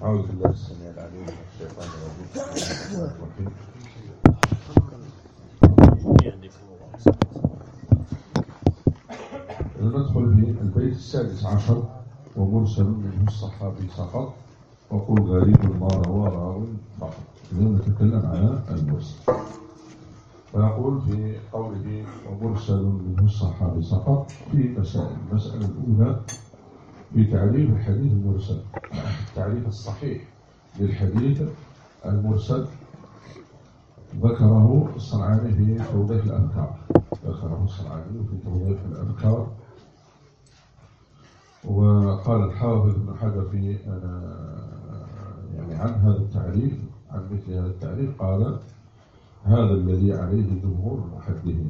أعوذ بالله السميع العليم من الشيطان الرجيم. بسم الله الرحمن الرحيم. ندخل في البيت السادس عشر. ومرسل منه الصحابي سقط وقل غريب ما روى راو فقط. اليوم نتكلم على المرسل. فنقول في قوله ومرسل منه الصحابي سقط في مسائل. المسألة الأولى في تعريف الحديث المرسل. التعريف الصحيح للحديث المرسل ذكره الصنعاني في توضيح الأذكار. وقال الحافظ ابن حجر في عن هذا التعريف، عن مثل هذا التعريف، قال هذا الذي عليه جمهور المحدثين.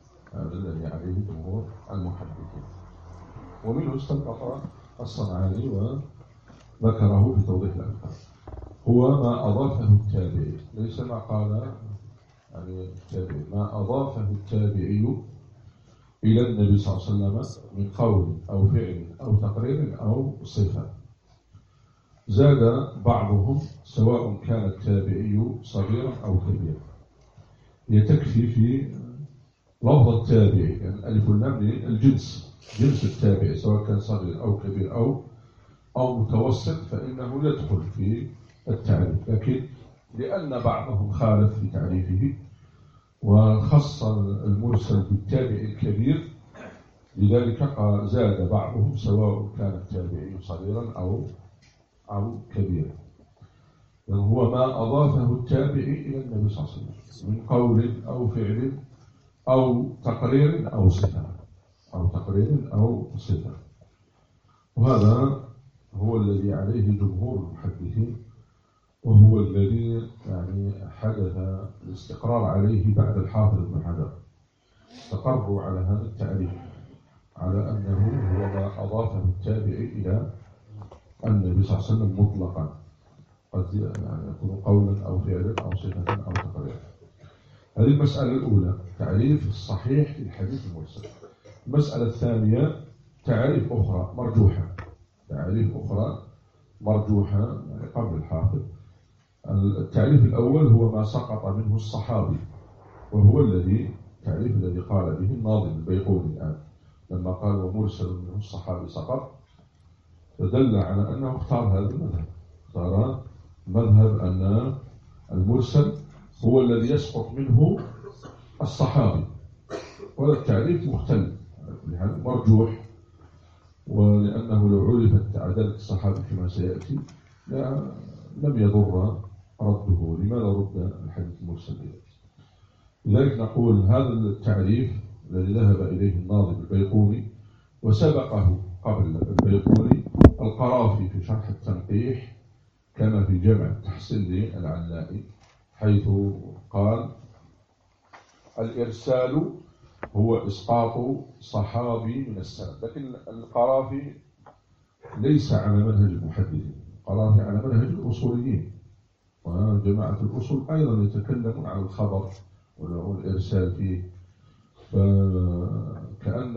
ومنه استنبط الصنعاني وذكره في توضيح الأذكار. هو ما أضافه التابعي، ليس ما قال التابعي، ما أضافه التابعي إلى النبي صلى الله عليه وسلم من قول أو فعل أو تقرير أو صفة. زاد بعضهم سواء كان التابعي صغيرا أو كبيرا. يتكفي في لفظ التابعي، ألف واللام الجنس، جنس التابعي سواء كان صغير أو كبير أو متوسط، فإنه يدخل في التعريف. لكن لأن بعضهم خالف في تعريفه وخص المرسل بالتابعي الكبير، لذلك زاد بعضهم سواء كان التابعي صغيرا أو كبيرا. هو ما أضافه التابعي إلى النبي صلى الله عليه وسلم من قول أو فعل أو تقرير أو صفة. وهذا هو الذي عليه جمهور المحدثين، وهو الذي حدث الاستقرار عليه بعد الحافظ ابن حجر. استقروا على هذا التعريف، على أنه هو ما أضافه التابعي إلى النبي صلى الله عليه وسلم مطلقا، قد يكون قولا أو فعلا أو صفة أو تقرير. هذه المسألة الأولى، تعريف الصحيح للحديث المرسل. المسألة الثانية تعريف أخرى مرجوحة قبل الحافظ. التعريف الأول هو ما سقط منه الصحابي، وهو التعريف الذي قال به الناظم البيقوني الآن لما قال ومرسل منه الصحابي سقط، فدل على أنه اختار هذا المذهب. اختار مذهب أن المرسل هو الذي يسقط منه الصحابي، وهذا التعريف مختلف مرجوح، ولأنه لو عرفت عدالة الصحابة كما سيأتي لم يضر رده. لماذا رد الحديث المرسل؟ لذلك نقول هذا التعريف الذي ذهب إليه الناظم البيقوني، وسبقه قبل البيقوني القرافي في شرح التنقيح، كما في جمع التحسين للعنائي، حيث قال الإرسال هو إسقاط صحابي من السند. لكن القرافي ليس على منهج المحدثين، القرافي على منهج الأصوليين، وجماعة الأصول أيضا يتكلمون عن الخبر والإرسال فيه. فكأن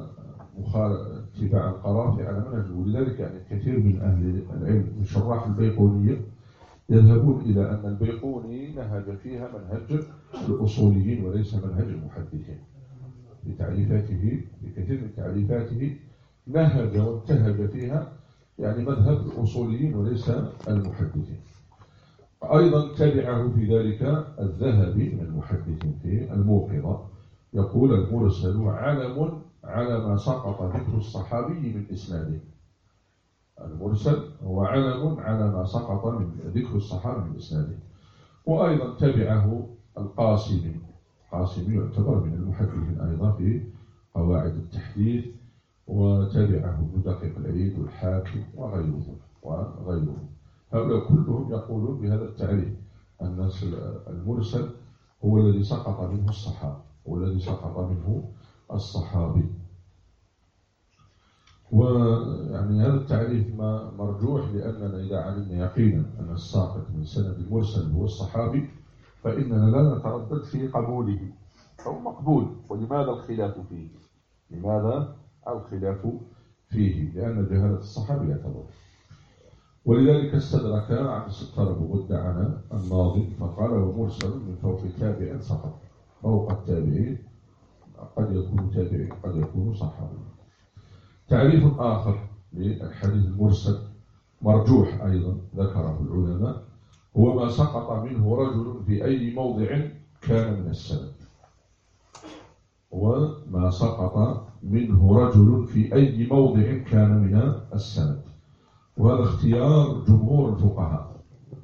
اتباع القرافي على منهج، ولذلك كثير من أهل العلم من شراح البيقونية يذهبون إلى أن البيقوني نهج فيها منهج الأصوليين وليس منهج المحدثين. في كثير من تعريفاته نهج وانتهج فيها مذهب الأصوليين وليس المحدثين. أيضا تبعه في ذلك الذهبي من المحدثين في الموقظة، يقول المرسل علم على ما سقط ذكر الصحابي من إسناده. المرسل هو علم على ما سقط من ذكر الصحابي من إسناده. وأيضا تبعه القاسمي يعتبر من المحدثين أيضا في قواعد التحديث، وتبعه ابن دقيق العيد والحاكم وغيرهم. هؤلاء كلهم يقولون بهذا التعريف، أن المرسل هو الذي سقط منه الصحابي. هذا التعريف مرجوح، لأننا إذا علمنا يقينا أن الساقط من سند المرسل هو الصحابي، فإننا لا نتردد في قبوله، فهو مقبول. ولماذا الخلاف فيه؟ لأن جهالة الصحابي لا تضر. ولذلك استدرك عبد الستار أبو غدة الناظم فقال: ومرسل من فوق تابع سقط. فوق التابعين قد يكون تابعي قد يكون صحابي. تعريف آخر للحديث المرسل مرجوح أيضا ذكره العلماء: هو ما سقط منه رجل في أي موضع كان من السند. هو ما سقط منه رجل في أي موضع كان من السند. وهذا اختيار جمهور الفقهاء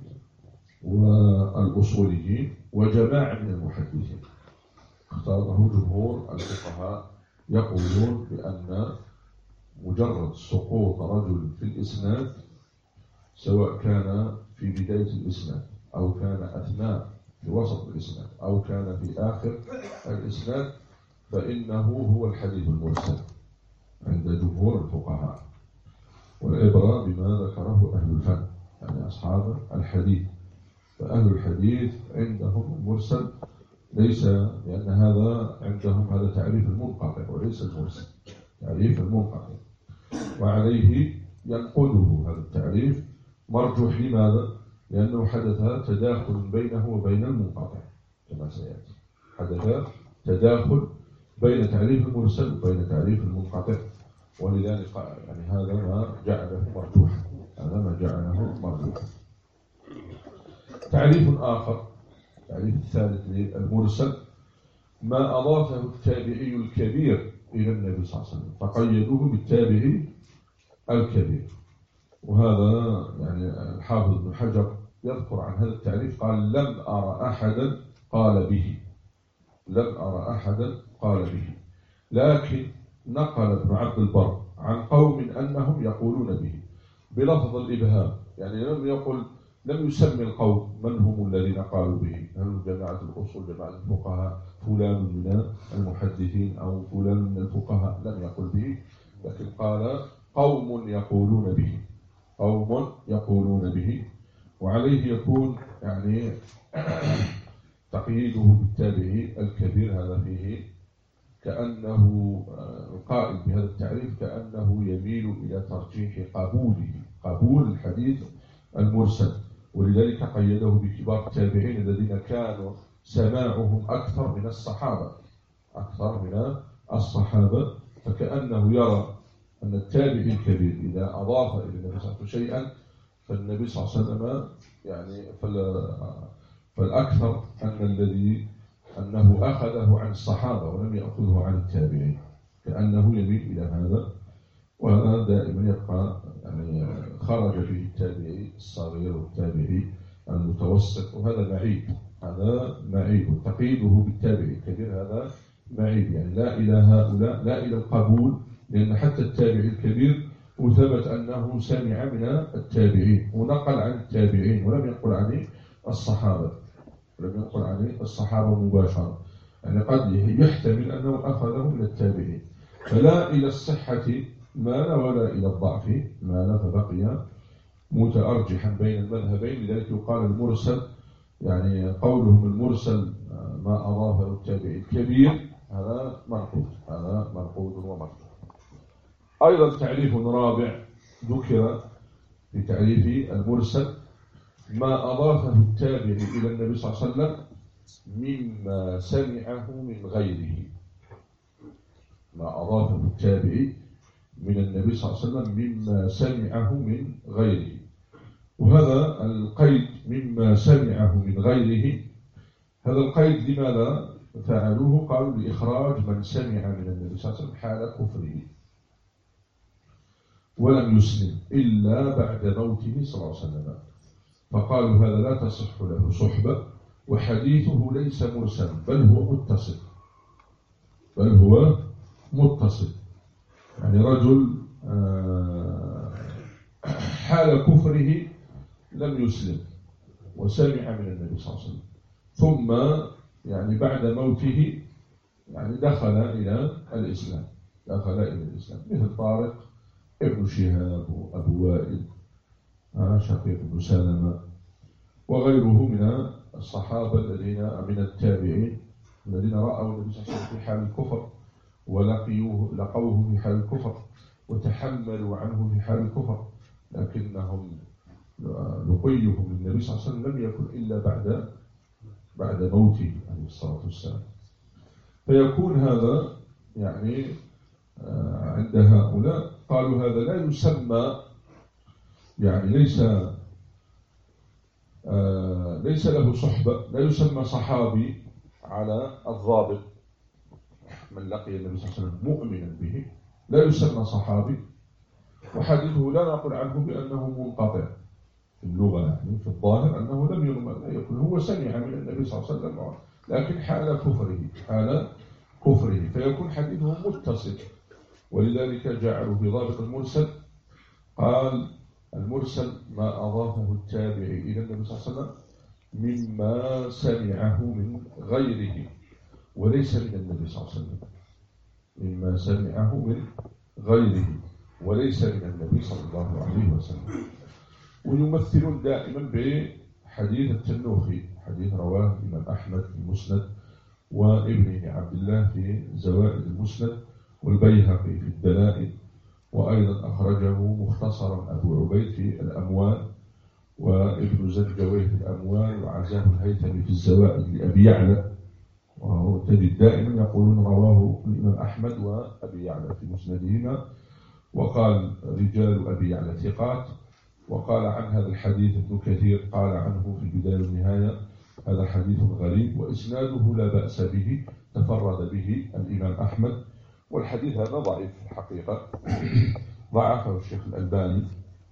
والأصوليين وجماعة من المحدثين. اختاره جمهور الفقهاء يقولون بأن مجرد سقوط رجل في الإسناد، سواء كان في بداية الإسناد أو كان أثناء في وسط الإسناد أو كان في آخر الإسناد، فإنه هو الحديث المرسل عند جمهور الفقهاء. والعبرة بما ذكره أهل الفن، يعني أصحاب الحديث. فأهل الحديث عندهم المرسل ليس، لأن هذا عندهم هذا تعريف المنقطع وليس المرسل، تعريف المنقطع، وعليه ينقله هذا التعريف مرجوح. لماذا؟ لأنه حدث تداخل بينه وبين المنقطع كما سيأتي. حدث تداخل بين تعريف المرسل وبين تعريف المنقطع، ولذلك يعني هذا ما جعله مرجوحا. هذا ما جعله مرجوحا. تعريف آخر، التعريف الثالث للمرسل: ما أضافه التابعي الكبير إلى النبي صلى الله عليه وسلم فقيدوه بالتابعي الكبير. وهذا يعني الحافظ ابن حجر يذكر عن هذا التعريف قال: لم أرى أحدا قال به، لم أرى أحدا قال به. لكن نقل ابن عبد البر عن قوم أنهم يقولون به بلفظ الإبهام، يعني لم يسمي القوم من هم الذين قالوا به، هل جماعة الأصول جماعة الفقهاء فلان من المحدثين أو فلان من الفقهاء، لم يقل به، لكن قال قوم يقولون به، قوم يقولون به. وعليه يكون يعني تقييده بالتابعي الكبير. هذا فيه كأنه القائل بهذا التعريف كأنه يميل إلى ترجيح قبول الحديث المرسل، ولذلك قيده بكبار التابعين الذين كانوا سماعهم أكثر من الصحابة، فكأنه يرى أن التابعي الكبير إذا أضاف إلى النبي صلى الله عليه وسلم شيئا فالنبي صلى الله عليه وسلم يعني فالأكثر أنه أخذه عن الصحابة ولم يأخذه عن التابعين، كأنه يميل إلى هذا. وهذا دائما يبقى يعني خرج فيه التابعي الصغير والتابعي المتوسط، وهذا معيب، تقييده بالتابعي الكبير هذا معيب، يعني لا إلى هؤلاء، لا إلى القبول، لأن حتى التابعي الكبير وثبت أنه سمع من التابعين ونقل عن التابعين ولم ينقل عن الصحابة مباشرة، يعني قد يحتمل أنه أخذه من التابعين. فلا إلى الصحة مال ولا إلى الضعف مال، فبقي متأرجحا بين المذهبين. لذلك يقال المرسل، يعني قولهم المرسل ما أضافه التابعي الكبير، هذا منقود ومرجوح. أيضا تعريف رابع ذكر في تعريف المرسل: ما أضافه التابعي إلى النبي صلى الله عليه وسلم مما سمعه من غيره. ما أضافه التابعي من النبي صلى الله عليه وسلم مما سمعه من غيره. وهذا القيد مما سمعه من غيره، هذا القيد لماذا فعلوه؟ قالوا لإخراج من سمع من النبي صلى الله عليه وسلم حال كفره ولم يسلم إلا بعد موته صلى الله عليه وسلم، فقالوا هذا لا تصح له صحبة، وحديثه ليس مرسل بل هو متصل. يعني رجل حال كفره لم يسلم وسمع من النبي صلى الله عليه وسلم، ثم يعني بعد موته يعني دخل إلى الإسلام، مثل طارق ابن شهاب وأبو وائل، شقيق بن سلمة، وغيره من الصحابة الذين من التابعين الذين رأوا النبي صلى الله عليه وسلم في حال الكفر لقوه في حال الكفر وتحملوا عنه في حال الكفر، لكنهم لقيه من النبي صلى الله عليه وسلم لم يكن إلا بعد موته عليه الصلاة والسلام. فيكون هذا يعني عند هؤلاء قالوا هذا لا يسمى، يعني ليس له صحبة، لا يسمى صحابي على الضابط من لقي النبي صلى الله عليه وسلم مؤمنا به، لا يسمى صحابي، وحديثه لا نقول عنه بأنه منقطع في اللغة، يعني في الظاهر أنه لم يكن هو سمع من النبي صلى الله عليه وسلم، لكن حال كفره فيكون حديثه متصل، ولذلك جعلوا في ضابط المرسل قال المرسل ما أضافه التابعي إلى النبي صلى الله عليه وسلم مما سمعه من غيره وليس من النبي صلى الله عليه وسلم، مما سمعه من غيره وليس من النبي صلى الله عليه وسلم. ويمثلون دائما بحديث التنوخي، حديث رواه الإمام أحمد في المسند وابن عبد الله في زوائد المسند والبيهقي في الدلائل، وأيضا أخرجه مختصرا أبو عبيد في الأموال وابن زنجويه في الأموال وعزاه الهيثمي في الزوائد لأبي يعلى، وهو تجد دائما يقولون رواه الإمام أحمد وأبي يعلى في مسندهما، وقال رجال أبي يعلى ثقات. وقال عن هذا الحديث ابن كثير قال عنه في البداية والنهاية هذا حديث غريب وإسناده لا بأس به، تفرد به الإمام أحمد، والحديث هذا ضعيف في الحقيقة، ضعفه الشيخ الألباني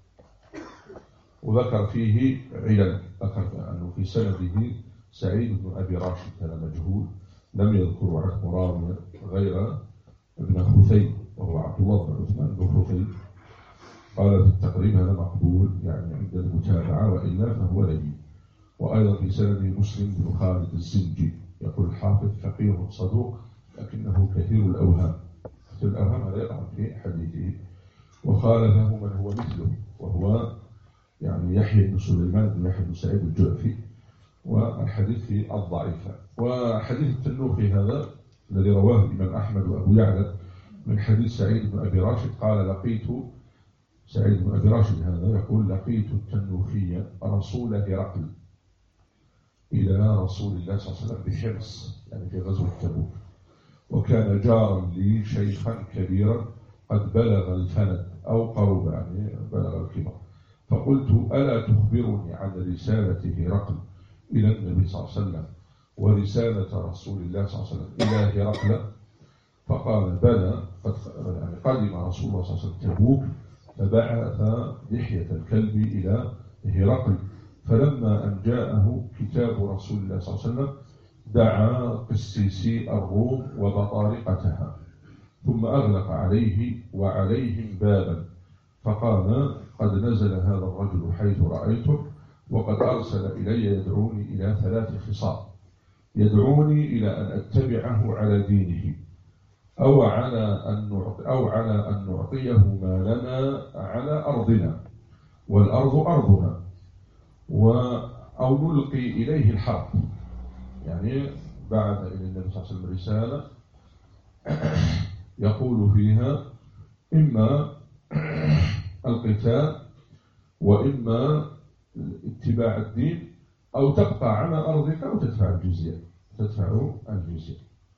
وذكر فيه علل، ذكر أنه في سنده سعيد بن أبي راشد هذا مجهول، لم يذكر عنه راوي غير ابن خثيم وهو عبد الله بن عثمان بن خثيم، قال في التقريب هذا مقبول يعني عند المتابعة وإلا فهو لين. وأيضا في سنده مسلم بن خالد الزنجي، يقول الحافظ فقيه صدوق لكنه كثير الأوهام، هذا يقع في حديثه، وخالفه من هو مثله وهو يعني يحيى بن سليمان بن يحيى بن سعيد الجعفي، والحديث في الضعيفة. وحديث التنوخي هذا الذي رواه الإمام أحمد وأبو يعلى من حديث سعيد بن أبي راشد قال لقيت سعيد بن أبي راشد هذا يقول لقيت التنوخي رسول هرقل إلى رسول الله صلى الله عليه وسلم بحمص يعني في غزوة تبوك، وكان جارا لي شيخا كبيرا قد بلغ الفند أو قرب يعني بلغ الكبر، فقلت ألا تخبرني عن رسالة هرقل إلى النبي صلى الله عليه وسلم ورسالة رسول الله صلى الله عليه وسلم إلى هرقل؟ فقال بلى، يعني قدم رسول الله صلى الله عليه وسلم تبوك فبعث دحية الكلب إلى هرقل، فلما أن جاءه كتاب رسول الله صلى الله عليه وسلم دعا قسيسي الروم وبطارقتها ثم أغلق عليه وعليهم بابا، فقال قد نزل هذا الرجل حيث رأيته وقد أرسل إلي يدعوني إلى 3 خصال، يدعوني إلى أن أتبعه على دينه أو على أن نعطيه ما لنا على أرضنا والأرض أرضنا أو نلقي إليه الحرب، يعني بعث إلى النبي صلى الله عليه وسلم رسالة يقول فيها إما القتال وإما اتباع الدين أو تبقى على أرضك أو تدفع الجزية.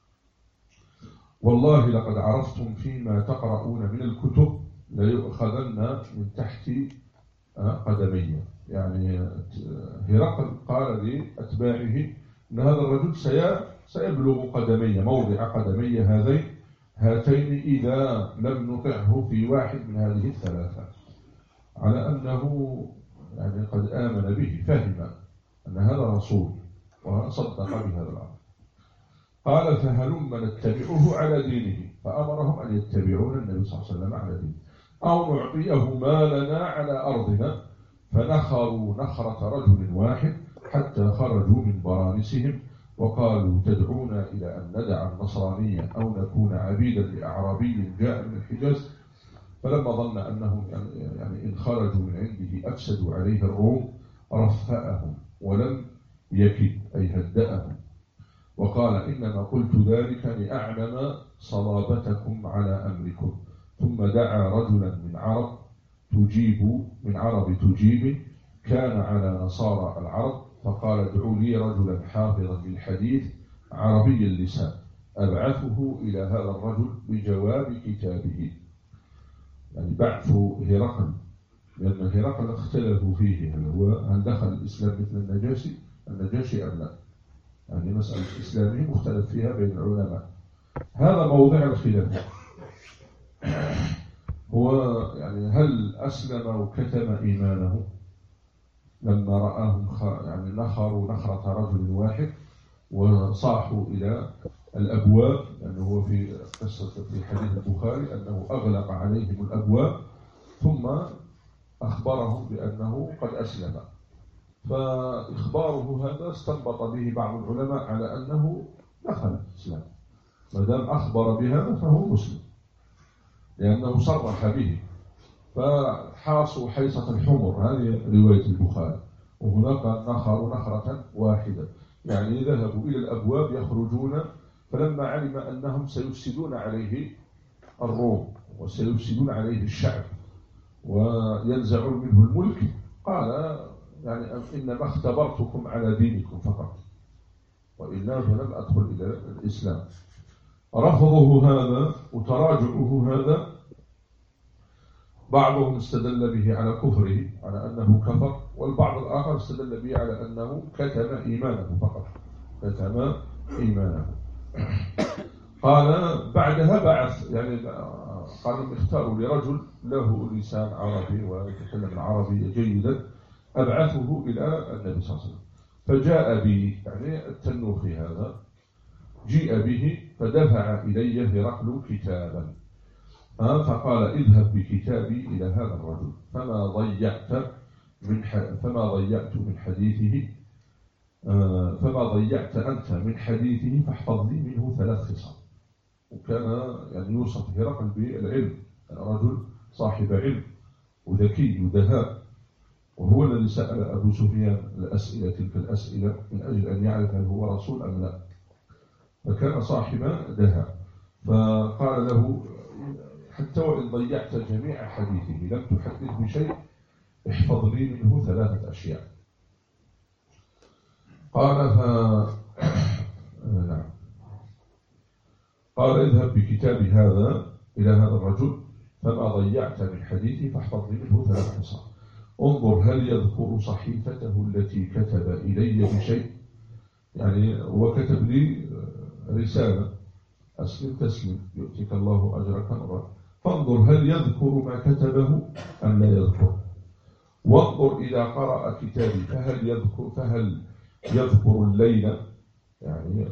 والله لقد عرفتم فيما تقرؤون من الكتب ليؤخذن من تحت قدمي، يعني هرقل قال لأتباعه أن هذا الرجل سيبلغ قدمي موضع قدمي هاتين إذا لم نطعه في واحد من هذه ال3، على أنه يعني قد آمن به، فهم أن هذا رسول وصدق بهذا الأمر. قال فهلم نتبعه على دينه، فأمرهم أن يتبعون النبي صلى الله عليه وسلم على دينه أو نعطيه ما لنا على أرضنا، فنخروا نخرة رجل واحد حتى خرجوا من برانسهم وقالوا تدعونا إلى أن ندع النصرانية أو نكون عبيدا لأعرابي جاء من الحجاز، فلما ظن أنهم يعني إن خرجوا من عنده أفسدوا عليه الروم رفأهم ولم يكد أي هدأهم، وقال إنما قلت ذلك لأعلم صلابتكم على أمركم، ثم دعا رجلا من عرب تجيب كان على نصارى العرب، فقال ادعوا لي رجلا حافظا للحديث عربي اللسان أبعثه إلى هذا الرجل بجواب كتابه. يعني بعث هرقل، لأن هرقل اختلفوا فيه هل دخل الإسلام مثل النجاشي أم لا. يعني مسألة إسلامه مختلف فيها بين العلماء، هذا موضع الخلاف. هو يعني هل أسلم وكتم إيمانه لما رآهم يعني نخروا نخرة رجل واحد وصاحوا إلى الأبواب، لأنه هو في قصة في حديث البخاري أنه أغلق عليهم الأبواب ثم أخبرهم بأنه قد أسلم. فإخباره هذا استنبط به بعض العلماء على أنه دخل الإسلام، ما دام أخبر بهذا فهو مسلم لأنه صرح به. فحاصوا حيصة الحمر، هذه رواية البخاري، وهناك نخروا نخرة واحدة، يعني ذهبوا إلى الأبواب يخرجون، فلما علم أنهم سيفسدون عليه الروم وسيفسدون عليه الشعب وينزعون منه الملك، قال يعني إنما اختبرتكم على دينكم فقط، وإلا فلم أدخل إلى الإسلام. رفضه هذا وتراجعه هذا بعضهم استدل به على كفره، على أنه كفر، والبعض الآخر استدل به على أنه كتم إيمانه فقط، كتم إيمانه. قال بعدها بعث، يعني قالوا اختاروا لرجل له لسان عربي ويتكلم العربية جيدا أبعثه إلى النبي صلى الله عليه وسلم، فجاء به، يعني التنوخي هذا جيء به فدفع إلي هرقل كتابا، فقال اذهب بكتابي إلى هذا الرجل فما ضيعت من حديثه، فما ضيعت أنت من حديثه فاحفظ لي منه 3 خصال. وكان يعني يوصف هرقل بالعلم، رجل صاحب علم وذكي ودهاء، وهو الذي سأل أبو سفيان تلك الأسئلة من أجل أن يعرف هل هو رسول أم لا، فكان صاحب دهاء. فقال له حتى وإن ضيعت جميع حديثه لم تحدث بشيء، احفظ لي منه 3 أشياء. قال نعم. قال اذهب بكتاب هذا إلى هذا الرجل فما ضيعت من حديثي فاحفظ لي منه 3 خصال. انظر هل يذكر صحيفته التي كتب إلي بشيء، يعني هو كتب لي رسالة أسلم تسلم يؤتيك الله أجرك مرة، فانظر هل يذكر ما كتبه أم لا يذكر. وانظر إذا قرأ كتابي فهل يذكر الليل، يعني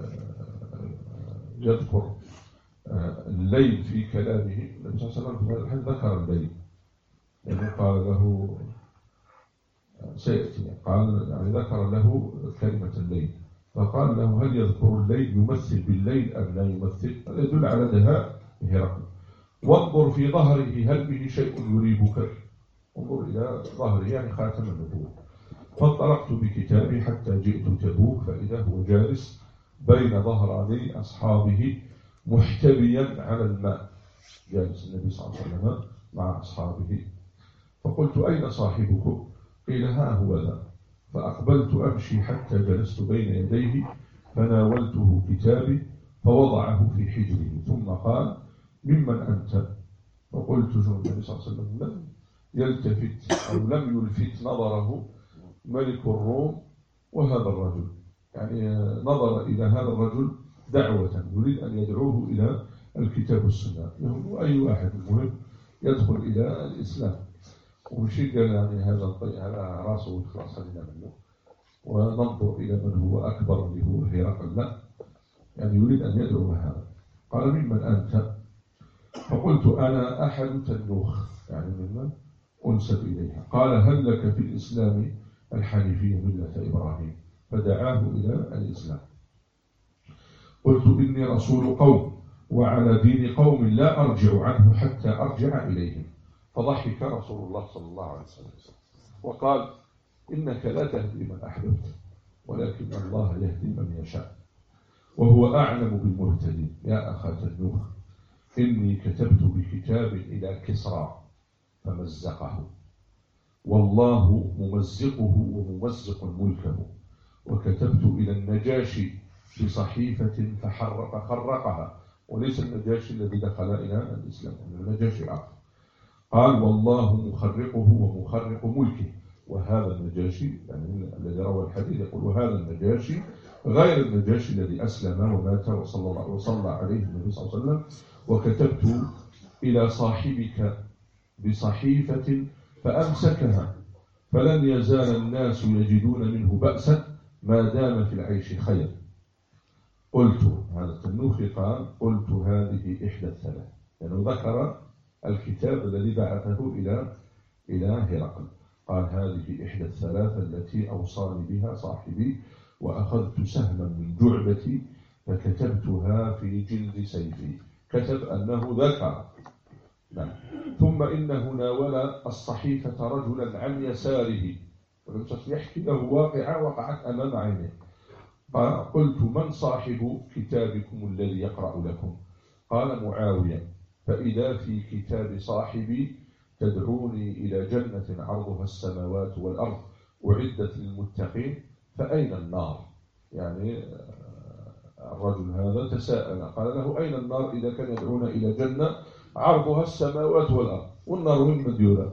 يذكر الليل في كلامه. النبي صلى الله عليه وسلم هل ذكر الليل، يعني قال له سيأتي، قال يعني ذكر له كلمة الليل، فقال له هل يذكر الليل يمثل بالليل أم لا يمثل، هذا يدل على دهاء هرقل. وانظر في ظهره هل به شيء يريبك، انظر إلى ظهره يعني خاتم النبوة. فانطلقت بكتابي حتى جئت تبوك فإذا هو جالس بين ظهراني أصحابه محتبيا على الماء، جالس النبي صلى الله عليه وسلم مع أصحابه. فقلت أين صاحبكم؟ قيل ها هو ذا. فأقبلت أمشي حتى جلست بين يديه فناولته كتابي فوضعه في حجره، ثم قال ممن أنت؟ فقلت النبي صلى الله عليه وسلم لم يلتفت أو لم يلفت نظره ملك الروم وهذا الرجل، يعني نظر إلى هذا الرجل دعوة يريد أن يدعوه إلى الكتاب والسنة، أي واحد المهم يدخل إلى الإسلام، ومشي قال يعني هذا راسه خلاص خلينا منه وننظر إلى من هو أكبر اللي هو هرقل، لا، يعني يريد أن يدعو هذا. قال ممن أنت؟ فقلت أنا أحد تنوخ، يعني ممن أنسب إليها. قال هل لك في الإسلام الحنيفية ملة إبراهيم؟ فدعاه إلى الإسلام. قلت إني رسول قوم وعلى دين قوم لا أرجع عنه حتى أرجع إليهم. فضحك رسول الله صلى الله عليه وسلم وقال إنك لا تهدي من أحببت ولكن الله يهدي من يشاء وهو أعلم بالمهتدين. يا أخا تنوخ إني كتبت بكتاب إلى كسرى فمزقه والله ممزقه وممزق ملكه. وكتبت إلى النجاشي بصحيفة فخرقها، وليس النجاشي الذي دخل إلى الإسلام، النجاشي آخر. قال والله مخرقه ومخرق ملكه. وهذا النجاشي يعني الذي روى الحديث يقول وهذا النجاشي غير النجاشي الذي أسلم ومات وصلى عليه النبي صلى الله عليه وسلم. وكتبت إلى صاحبك بصحيفة فأمسكها، فلن يزال الناس يجدون منه بأسا ما دام في العيش خير. قلت، هذا التنوخي قال قلت هذه إحدى الثلاث، لأنه ذكر الكتاب الذي بعثه إلى هرقل. قال هذه إحدى الثلاث التي أوصاني بها صاحبي، وأخذت سهما من جعبتي فكتبتها في جلد سيفي. كتب أنه ذكر. نعم. ثم إنه ناول الصحيفة رجلا عن يساره، ولم يحكي له واقعة وقعت أمام عينه. قلت من صاحب كتابكم الذي يقرأ لكم؟ قال معاوية. فإذا في كتاب صاحبي تدعوني إلى جنة عرضها السماوات والأرض أعدت للمتقين فأين النار؟ يعني الرجل هذا تساءل، قال له أين النار إذا كان يدعونا إلى جنة عرضها السماوات والأرض، والنار وين مديولة؟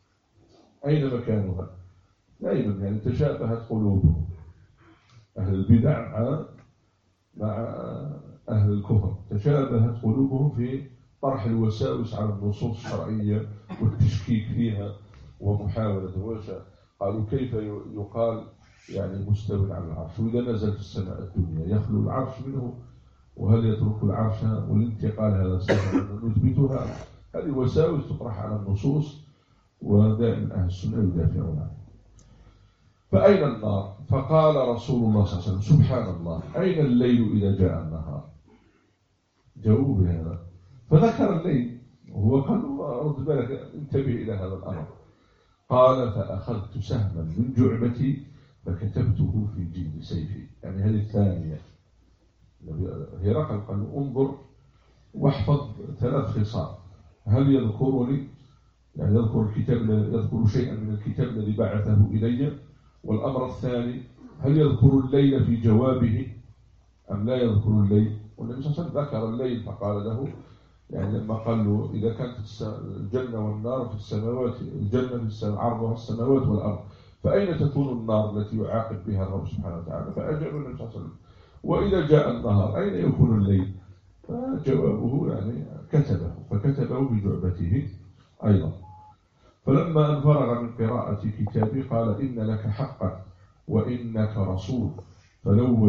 أين مكانها؟ دائما يعني تشابهت قلوبهم، أهل البدع مع أهل الكفر، تشابهت قلوبهم في طرح الوساوس على النصوص الشرعية والتشكيك فيها ومحاولة الوجه. قالوا كيف يقال يعني مستوٍ على العرش، وإذا نزل في السماء الدنيا يخلو العرش منه، وهل يترك العرش والانتقال هذا سهل نثبتها؟ هذه وساوس تطرح على النصوص، ودائما أهل السنة يدافعون عنها. فأين النار؟ فقال رسول الله صلى الله عليه وسلم سبحان الله أين الليل إذا جاء النهار؟ جاوبوا بهذا، فذكر الليل وهو قال رد بالك انتبه إلى هذا الأمر. قال فأخذت سهما من جعبتي فكتبته في جلد سيفي. يعني هذه الثانية. هرقل قال انظر واحفظ 3 خصال، هل يذكرني يعني يذكر الكتاب، يذكر شيئا من الكتاب الذي بعثه إلي؟ والأمر الثاني هل يذكر الليل في جوابه أم لا يذكر الليل؟ والنبي صلى الله عليه وسلم ذكر الليل فقال له يعني لما قال له إذا كانت الجنة والنار في السماوات، الجنة في السماء عرضها السماوات والأرض، فأين تكون النار التي يعاقب بها الرب سبحانه وتعالى؟ فأجاب النبي صلى الله عليه وسلم وإذا جاء النهار أين يكون الليل؟ فجوابه يعني كتبه، فكتبه بجعبته أيضا. فلما أن فرغ من قراءة كتابي قال إن لك حقا وإنك رسول، فلو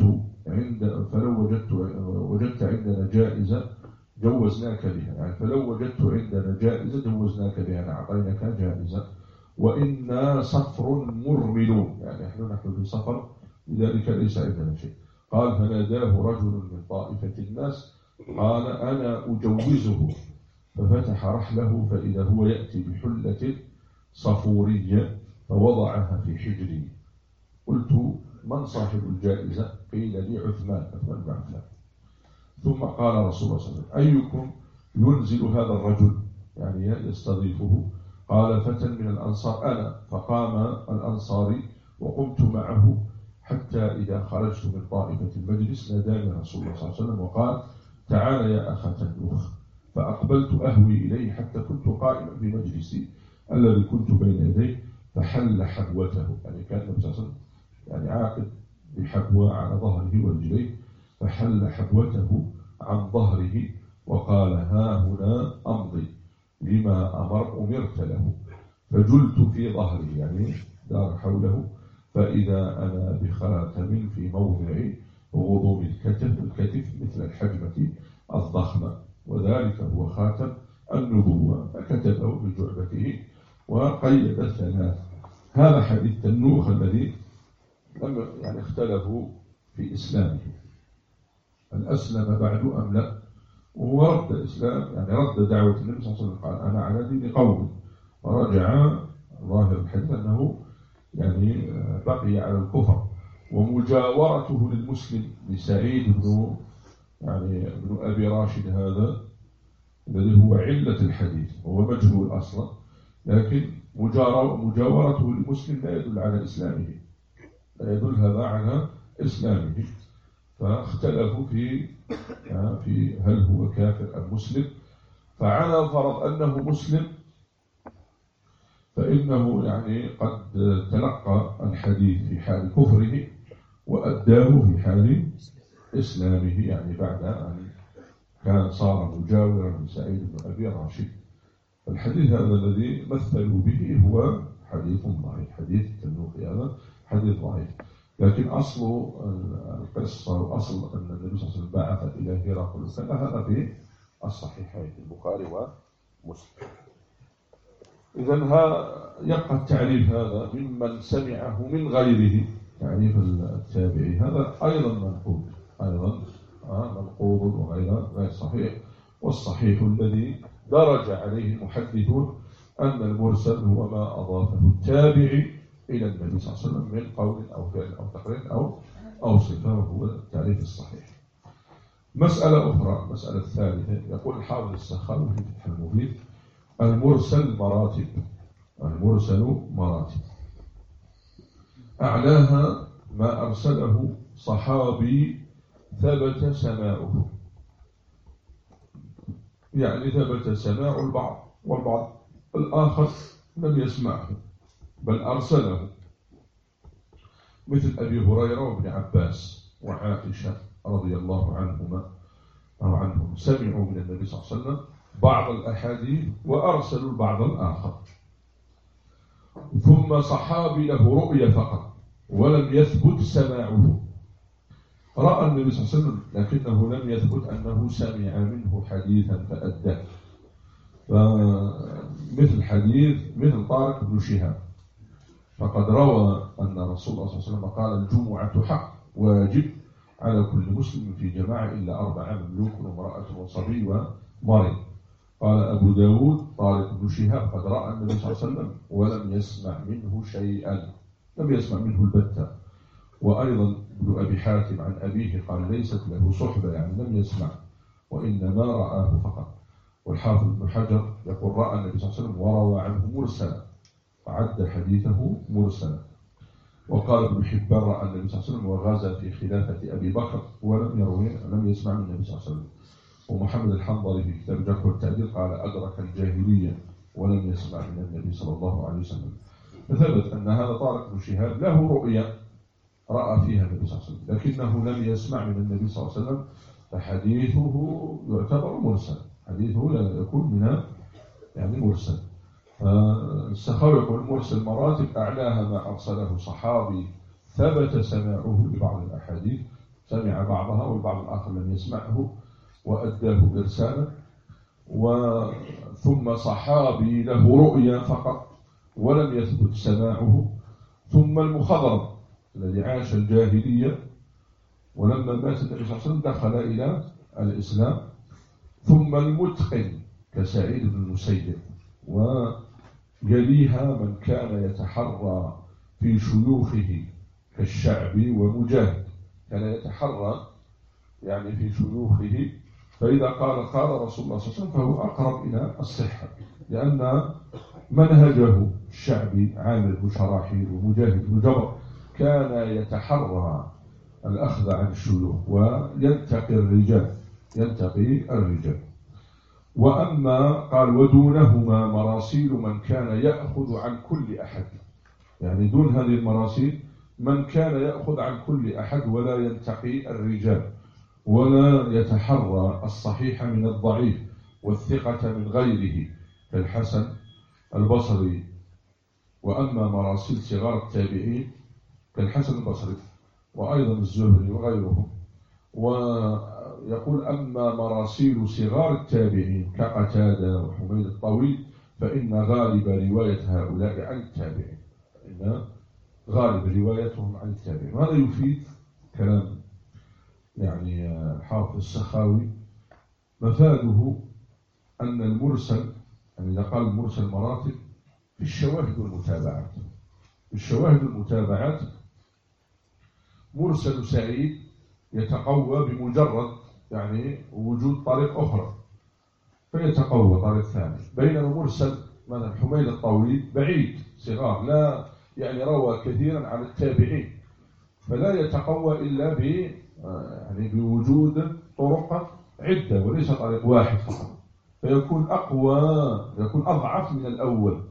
وجدت عندنا جائزة جوزناك بها، يعني فلو وجدت عندنا جائزة جوزناك بها، يعني أعطيناك جائزة. وإنا صفر مرملون، يعني نحن في سفر لذلك ليس عندنا شيء. قال فناداه رجل من طائفة الناس قال أنا أجوزه، ففتح رحله فإذا هو يأتي بحلة صفورية فوضعها في حجري. قلت من صاحب الجائزة؟ قيل لي عثمان بن عفان. ثم قال رسول الله صلى الله عليه وسلم أيكم ينزل هذا الرجل يعني يستضيفه؟ قال فتى من الأنصار أنا. فقام الأنصاري وقمت معه حتى إذا خرجت من طائفة المجلس ناداني رسول الله صلى الله عليه وسلم وقال تعال يا أخا تنوخ. فأقبلت أهوي إليه حتى كنت قائما في مجلسي الذي كنت بين يديه، فحل حبوته، يعني كان النبي صلى الله عليه وسلم يعني عاقد بحبوة على ظهره ورجليه، فحل حبوته عن ظهره وقال ها هنا أمضي لما أمرت له. فجلت في ظهري يعني دار حوله، فإذا أنا بخاتم في موضع غضوم الكتف مثل الحجمة الضخمة، وذلك هو خاتم النبوة. فكتبه بجعبته وقيد 3. هذا حديث تنوخ الذي لم يعني اختلفوا في إسلامه، هل أسلم بعد أم لا؟ وهو رد إسلام يعني رد دعوة النبي صلى الله عليه وسلم، قال أنا على دين قومي، ورجع ظاهر الحديث أنه يعني بقي على الكفر. ومجاورته للمسلم لسعيد بن أبي راشد هذا الذي هو علة الحديث، هو مجهول أصلا، لكن مجاورته للمسلم لا يدل على إسلامه، لا يدل هذا على إسلامه. فاختلفوا في هل هو كافر أم مسلم. فعلى فرض أنه مسلم فإنه يعني قد تلقى الحديث في حال كفره وأداه في حال إسلامه، يعني بعد أن كان صار مجاورا لسعيد بن أبي راشد. الحديث هذا الذي مثلوا به هو حديث ضعيف، حديث التنوخي هذا حديث ضعيف. لكن أصل القصة وأصل أن النبي صلى الله عليه وسلم بعث إلى هرقل هذا في الصحيحين البخاري ومسلم. إذن يبقى التعريف هذا ممن سمعه من غيره، تعريف التابعي هذا أيضا منقول، أيضا منقول وغير صحيح. والصحيح الذي درج عليه المحدثون أن المرسل هو ما أضافه التابعي إلى النبي صلى الله عليه وسلم من قول أو فعل أو تقرير أو صفة، وهو التعريف الصحيح. مسألة أخرى، مسألة ثالثة، يقول الحافظ السخاوي في فتح المفيد: المرسل مراتب. المرسل مراتب، أعلاها ما أرسله صحابي ثبت سماعه، يعني ثبت سماع البعض والبعض الآخر لم يسمعه بل أرسله، مثل أبي هريرة وابن عباس وعائشة رضي الله عنهما أو عنهم، سمعوا من النبي صلى الله عليه وسلم بعض الأحاديث وأرسلوا البعض الآخر. ثم صحابي له رؤية فقط ولم يثبت سماعه، رأى النبي صلى الله عليه وسلم لكنه لم يثبت أنه سمع منه حديثا فأداه، فمثل مثل طارق بن شهاب، فقد روى أن رسول الله صلى الله عليه وسلم قال: الجمعة حق واجب على كل مسلم في جماعة إلا 4 مملوك وامرأة وصبي ومريض. قال أبو داود: طارق بن شهاب قد رأى النبي صلى الله عليه وسلم ولم يسمع منه شيئا، لم يسمع منه البتة. وأيضا ابن أبي حاتم عن أبيه قال: ليست له صحبة، يعني لم يسمع وإنما رآه فقط. والحافظ ابن حجر يقول: رأى النبي صلى الله عليه وسلم وروى عنه مرسلا، فعد حديثه مرسلا. وقال ابن حبان: رأى النبي صلى الله عليه وسلم وغزا في خلافة أبي بكر لم يسمع من النبي صلى الله عليه وسلم. ومحمد الحنظلي في كتاب الجرح والتعديل قال: أدرك الجاهلية ولم يسمع من النبي صلى الله عليه وسلم. فثبت أن هذا طارق بن شهاب له رؤيا رأى فيها النبي صلى الله عليه وسلم، لكنه لم يسمع من النبي صلى الله عليه وسلم، فحديثه يعتبر مرسل، حديثه لا يكون من يعني مرسل. فالسخاوي يقول: مرسل مراتب، أعلاها ما أرسله صحابي ثبت سماعه لبعض الأحاديث، سمع بعضها والبعض الآخر لم يسمعه وأداه إرسالا. ثم صحابي له رؤيا فقط ولم يثبت سماعه. ثم المخضرم الذي عاش الجاهلية ولما مات النبي صلى الله عليه وسلم دخل إلى الإسلام. ثم المتقن كسعيد بن المسيب. ويليها من كان يتحرى في شيوخه كالشعبي ومجاهد، كان يتحرى يعني في شيوخه، فإذا قال رسول الله صلى الله عليه وسلم فهو أقرب إلى الصحة، لأن منهجه الشعبي عامر بن شراحيل ومجاهد بن جبر كان يتحرى الأخذ عن الشيوخ وينتقي الرجال. وأما قال: ودونهما مراسيل من كان يأخذ عن كل أحد، يعني دون هذه المراسيل من كان يأخذ عن كل أحد ولا ينتقي الرجال ولا يتحرى الصحيح من الضعيف والثقة من غيره كالحسن البصري. وأما مراسيل صغار التابعين كالحسن البصري وأيضا الزهري وغيرهم. ويقول: أما مراسيل صغار التابعين كقتادة وحميد الطويل فإن غالب رواية هؤلاء عن التابعين، فإن غالب روايتهم عن التابعين. وهذا يفيد كلام يعني حافظ السخاوي، مفاده أن المرسل، يعني إذا قال المرسل مراتب، في الشواهد والمتابعات. الشواهد والمتابعات مرسل سعيد يتقوى بمجرد يعني وجود طريق أخرى فيتقوى طريق ثاني، بينما مرسل مثلا حميد الطويل بعيد صغار، لا يعني روى كثيرا عن التابعين، فلا يتقوى إلا يعني بوجود طرق عدة وليس طريق واحد فقط، فيكون أقوى، يكون أضعف من الأول،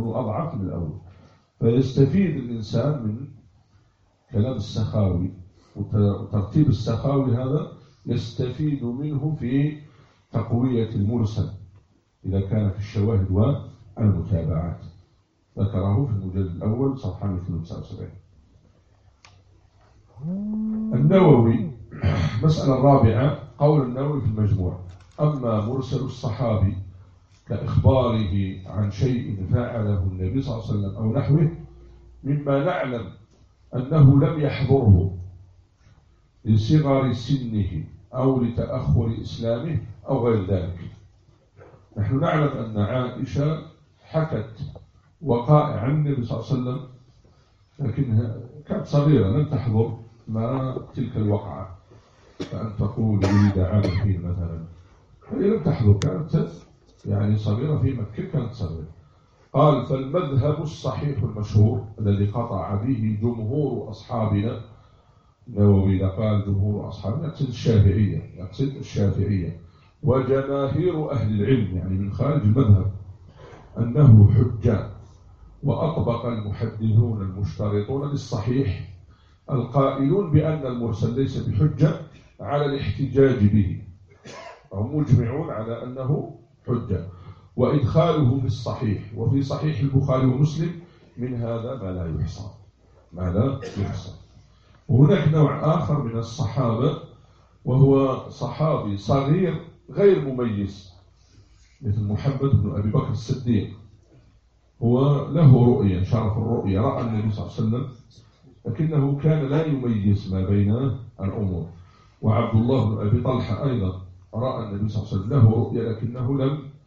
فيستفيد الإنسان من كلام السخاوي، وترتيب السخاوي هذا يستفيد منه في تقوية المرسل إذا كان في الشواهد والمتابعات. ذكره في المجلد الأول صفحة 279. النووي، مسألة الرابعة، قول النووي في المجموع: أما مرسل الصحابي كإخباره عن شيء فعله النبي صلى الله عليه وسلم أو نحوه مما نعلم أنه لم يحضره لصغر سنه أو لتأخر إسلامه أو غير ذلك. نحن نعلم أن عائشة حكت وقائع عن النبي صلى الله عليه وسلم، لكنها كانت صغيرة لم تحضر ما تلك الوقعة، فأن تقول ولد عام الفيل مثلا، هي لم تحضر، كانت يعني صغيرة في مكة، كانت صغيرة. قال: فالمذهب الصحيح المشهور الذي قطع به جمهور أصحابنا، النووي قال جمهور أصحابنا يقصد الشافعية وجماهير أهل العلم يعني من خارج المذهب، أنه حجة. وأطبق المحدثون المشترطون للصحيح القائلون بأن المرسل ليس بحجة على الاحتجاج به، هم مجمعون على أنه حجة، وإدخاله في الصحيح وفي صحيح البخاري ومسلم من هذا ما لا يحصى. وهناك نوع آخر من الصحابة وهو صحابي صغير غير مميز، مثل محمد بن أبي بكر الصديق، هو له رؤية، شرف الرؤية، رأى النبي صلى الله عليه وسلم لكنه كان لا يميز ما بين الأمور. وعبد الله بن أبي طلحة أيضا رأى النبي صلى الله عليه وسلم، له رؤية لكنه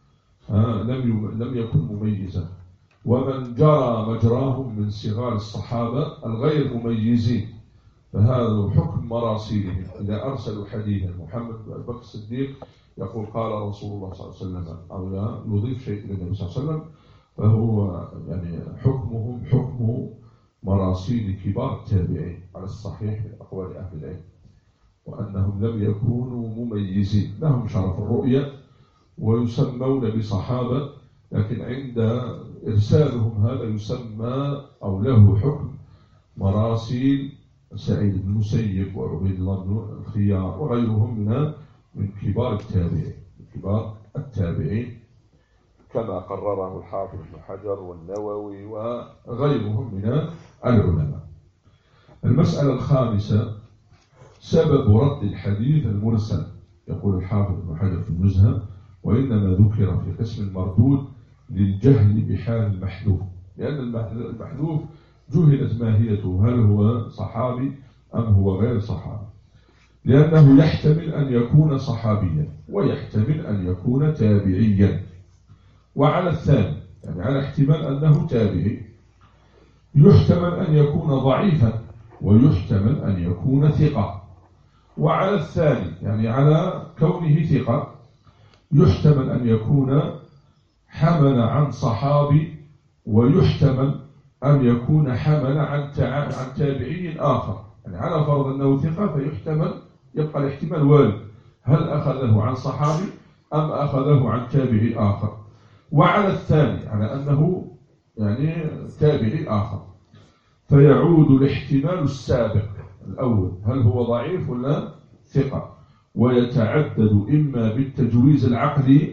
لم يكن مميزا. ومن جرى مجراهم من صغار الصحابة الغير مميزين فهذا حكم مراسيلهم، إذا أرسلوا حديثا محمد بن أبي بكر الصديق يقول قال رسول الله صلى الله عليه وسلم، أو لا يضيف شيء إلى النبي صلى الله عليه وسلم، فهو يعني حكمهم حكم مراسيل كبار التابعين على الصحيح من أقوال أهل العلم، وأنهم لم يكونوا مميزين، لهم شرف الرؤية ويسمون بصحابة، لكن عند إرسالهم هذا يسمى أو له حكم مراسيل سعيد بن المسيب وعبيد الله بن الخيار وغيرهم من كبار التابعين كما قرره الحافظ ابن حجر والنووي وغيرهم من العلماء. المسألة الخامسة: سبب رد الحديث المرسل. يقول الحافظ ابن حجر في النزهة: وإنما ذكر في قسم المردود للجهل بحال المحذوف، لأن المحذوف جهلت ماهيته، هل هو صحابي أم هو غير صحابي، لأنه يحتمل أن يكون صحابيا ويحتمل أن يكون تابعيا. وعلى الثاني يعني على احتمال أنه تابعي، يحتمل أن يكون ضعيفا ويحتمل أن يكون ثقة. وعلى الثاني يعني على كونه ثقة، يحتمل أن يكون حمل عن صحابي، ويحتمل أن يكون حمل عن تابعي آخر. يعني على فرض أنه ثقة فيحتمل، يبقى الاحتمال وارد، هل أخذه عن صحابي أم أخذه عن تابعي آخر. وعلى الثاني على أنه يعني تابعي آخر، فيعود الاحتمال السابق الأول، هل هو ضعيف ولا ثقة، ويتعدد إما بالتجويز العقلي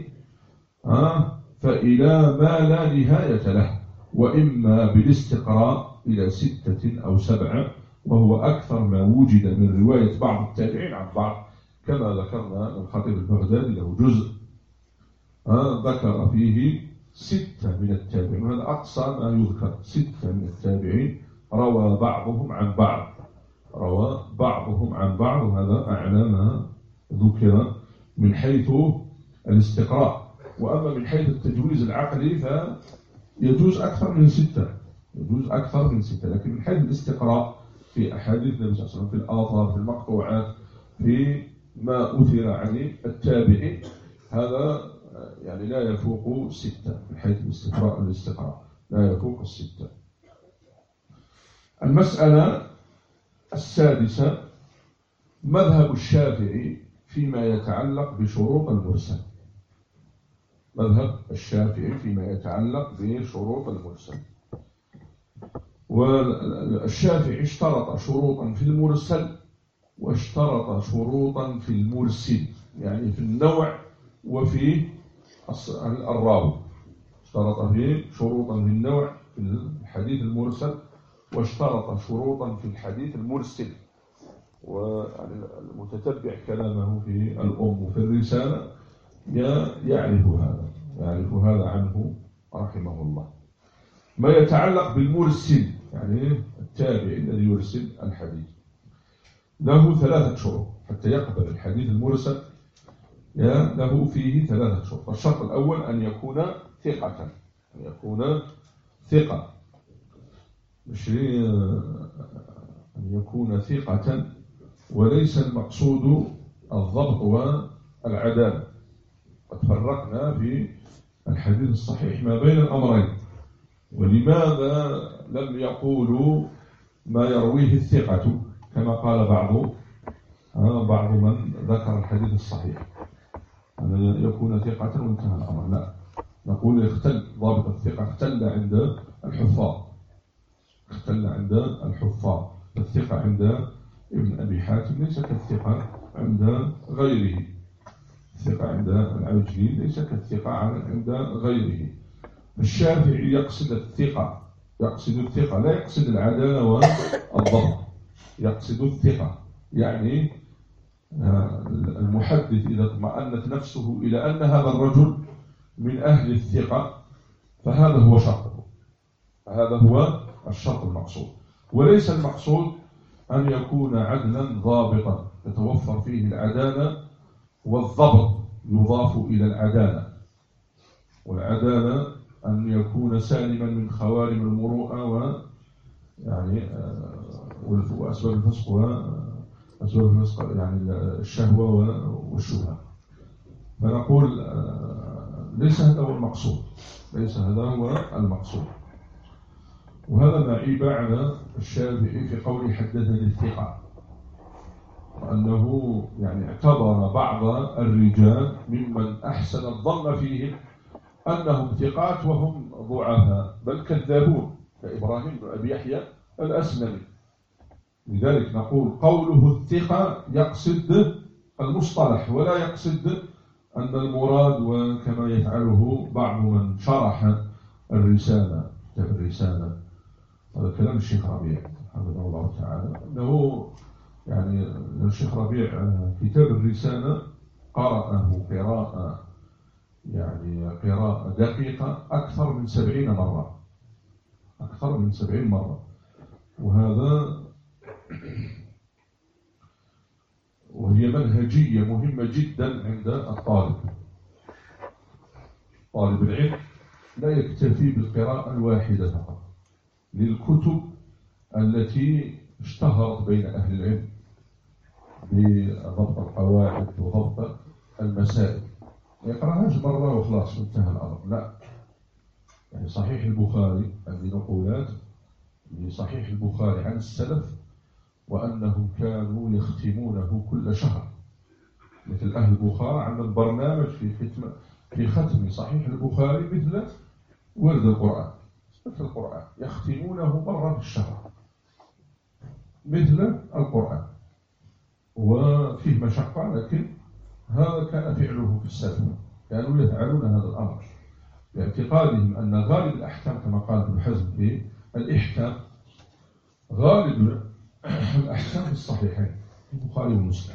فإلى ما لا نهاية له، وإما بالاستقراء إلى 6 أو 7، وهو أكثر ما وجد من رواية بعض التابعين عن بعض، كما ذكرنا الخطيب البغدادي له جزء ذكر فيه 6 من التابعين، وهذا أقصى ما يذكر، 6 من التابعين روى بعضهم عن بعض، وهذا أعلى ما ذكر من حيث الاستقراء. وأما من حيث التجويز العقلي فيجوز أكثر من 6، لكن من حيث الاستقراء في أحاديث النبي صلى الله عليه وسلم، في الآثار، في المقطوعات، في ما أثر عن التابعين، هذا يعني لا يفوق 6 من حيث الاستقراء لا يفوق 6. المسألة السادسة مذهب الشافعي فيما يتعلق بشروط المرسل. مذهب الشافعي فيما يتعلق بشروط المرسل. والشافعي اشترط شروطا في المرسل واشترط شروطا في المرسل، يعني في النوع وفي الراوي. اشترط فيه شروطا في النوع في الحديث المرسل، واشترط شروطا في الحديث المرسل. والمتتبع كلامه في الأم وفي الرسالة يعرف هذا عنه رحمه الله. ما يتعلق بالمرسل يعني التابع الذي يرسل الحديث له 3 شروط حتى يقبل الحديث المرسل. له فيه 3 شروط. الشرط الأول أن يكون ثقة، مش أن يكون ثقة، وليس المقصود الضبط والعدالة. قد فرقنا في الحديث الصحيح ما بين الأمرين. ولماذا لم يقولوا ما يرويه الثقة كما قال بعض من ذكر الحديث الصحيح أن يكون ثقة وانتهى الأمر؟ لا، نقول اختل ضابط الثقة، اختل عند الحفاظ. الثقة عند ابن أبي حاتم ليس كالثقة عند غيره. الثقة عند العجلي ليس كالثقة عند غيره. الشافعي يقصد الثقة لا يقصد العدالة والضبط، يقصد الثقة. يعني المحدث إذا اطمأنت نفسه إلى أن هذا الرجل من أهل الثقة فهذا هو شرطه، هذا هو الشرط المقصود. وليس المقصود أن يكون عدلا ضابطا يتوفر فيه العدالة والضبط يضاف إلى العدالة. والعدالة أن يكون سالما من خوارم المروءة وأسباب الفسق يعني الشهوة والشبهة. فنقول ليس هذا هو المقصود. وهذا ما عيب على الشافعي في قول حدثني الثقة، وأنه يعني اعتبر بعض الرجال ممن أحسن الظن فيهم أنهم ثقات وهم ضعفاء بل كذابون، كإبراهيم بن أبي يحيى الأسلمي. لذلك نقول قوله الثقة يقصد المصطلح ولا يقصد أن المراد وكما يفعله بعض من شرح الرسالة. هذا كلام الشيخ ربيع حفظه الله تعالى، أنه يعني الشيخ ربيع كتاب الرسالة قرأه قراءة دقيقة أكثر من 70 مرة. وهي منهجية مهمة جدا عند طالب العلم. لا يكتفي بالقراءة الواحدة فقط للكتب التي اشتهرت بين أهل العلم بضبط القواعد وضبط المسائل. ما يقرأهاش مرة وخلاص انتهى الأمر، لا. يعني صحيح البخاري عندي نقولات لصحيح البخاري عن السلف وأنهم كانوا يختمونه كل شهر، مثل أهل البخاري عندهم برنامج في ختم صحيح البخاري مثل ورد القرآن، يختمونه مرة في الشهر مثل القرآن. وفيه مشقة، لكن هذا كان فعله في السلف، كانوا يفعلون هذا الأمر باعتقادهم أن غالب الأحكام كما قال ابن حزم في الإحكام، غالب الأحكام في الصحيحين في البخاري ومسلم.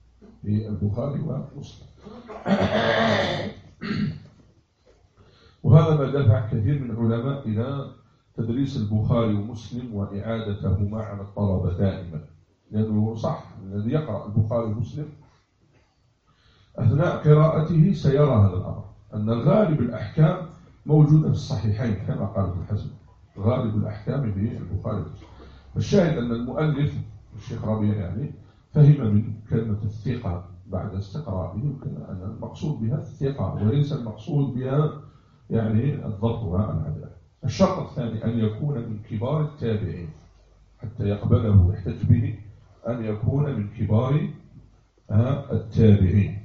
وهذا ما دفع كثير من العلماء إلى تدريس البخاري ومسلم وإعادتهما على الطلبة دائما، لأنه صح الذي يقرأ البخاري ومسلم أثناء قراءته سيرى هذا الأمر، أن غالب الأحكام موجودة في الصحيحين كما قال ابن حزم، غالب الأحكام في البخاري ومسلم. فالشاهد أن المؤلف الشيخ ربيع فهم من كلمة الثقة بعد استقراء يمكن أن المقصود بها الثقة وليس المقصود بها يعني الضبط والعدالة. الشرط الثاني أن يكون من كبار التابعين حتى يقبله ويحتج به، أن يكون من كبار التابعين.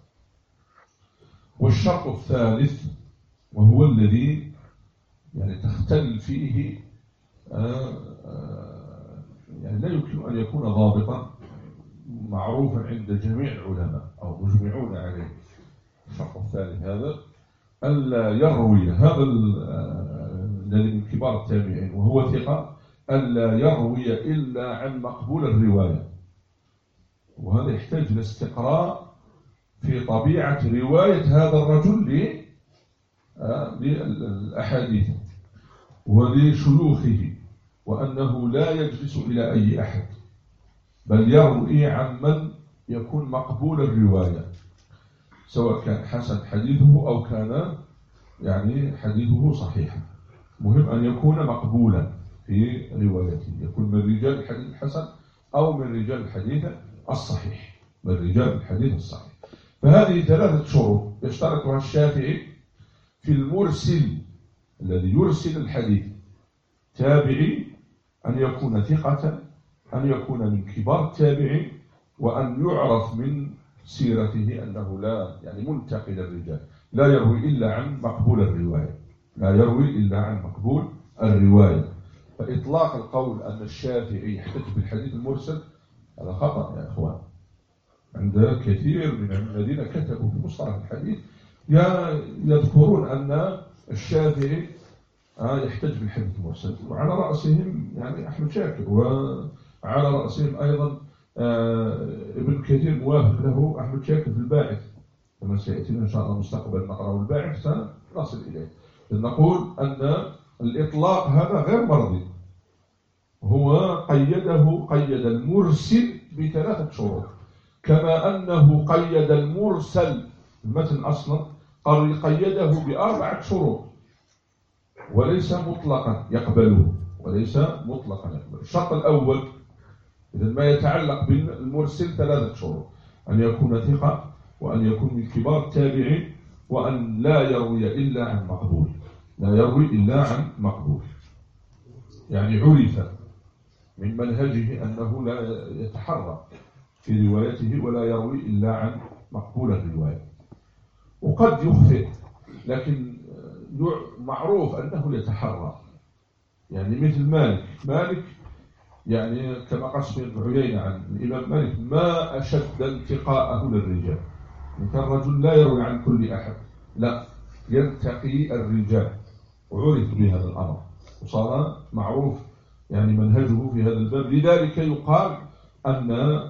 والشرط الثالث وهو الذي يعني تختل فيه يعني لا يمكن أن يكون ضابطا معروفا عند جميع العلماء أو مجمعون عليه. الشرط الثالث هذا ألا يروي هذا الذي من كبار التابعين وهو ثقة ألا يروي إلا عن مقبول الرواية. وهذا يحتاج إلى استقراء في طبيعة رواية هذا الرجل للأحاديث ولشيوخه، وأنه لا يجلس إلى أي أحد بل يروي عن من يكون مقبول الرواية، سواء كان حسن حديثه أو كان يعني حديثه صحيحا. مهم أن يكون مقبولا في روايته، يكون من رجال الحديث الحسن أو من رجال الحديث الصحيح، من رجال الحديث الصحيح. فهذه ثلاثة شروط يشترطها الشافعي في المرسل الذي يرسل الحديث: تابعي، أن يكون ثقة، أن يكون من كبار التابعين، وأن يعرف من سيرته أنه لا يعني منتقل الرجال، لا يروي إلا عن مقبول الرواية، لا يروي إلا عن مقبول الرواية. فإطلاق القول أن الشافعي يحتج بالحديث المرسل هذا خطأ يا إخوان. عند كثير من الذين كتبوا في مصطلح الحديث يذكرون أن الشافعي يحتج بالحديث المرسل، وعلى رأسهم يعني أحمد شاكر، وعلى رأسهم أيضا ابن كثير موافق له أحمد شاكر في الباعث، كما سيأتينا إن شاء الله مستقبل نقرأ الباعث سنصل إليه. نقول أن الإطلاق هذا غير مرضي، هو قيد المرسل بثلاثة شروط، كما أنه قيد المرسل المتن أصلا قيده بأربعة شروط وليس مطلقا يقبله، وليس مطلقا يقبله. الشرط الأول إذا ما يتعلق بالمرسل ثلاثة شروط: أن يكون ثقة، وأن يكون من كبار التابعين، وأن لا يروي إلا عن مقبول، لا يروي إلا عن مقبول. يعني عرف من منهجه أنه لا يتحرى في روايته ولا يروي إلا عن مقبول الرواية. وقد يخفئ، لكن معروف أنه يتحرى، يعني مثل مالك يعني كما قال سفيان بن عيينة عن الإمام مالك: ما أشد انتقاءه للرجال. كان الرجل لا يروي عن كل أحد، لا، ينتقي الرجال، وعرف بهذا الأمر وصار معروف يعني منهجه في هذا الباب. لذلك يقال أن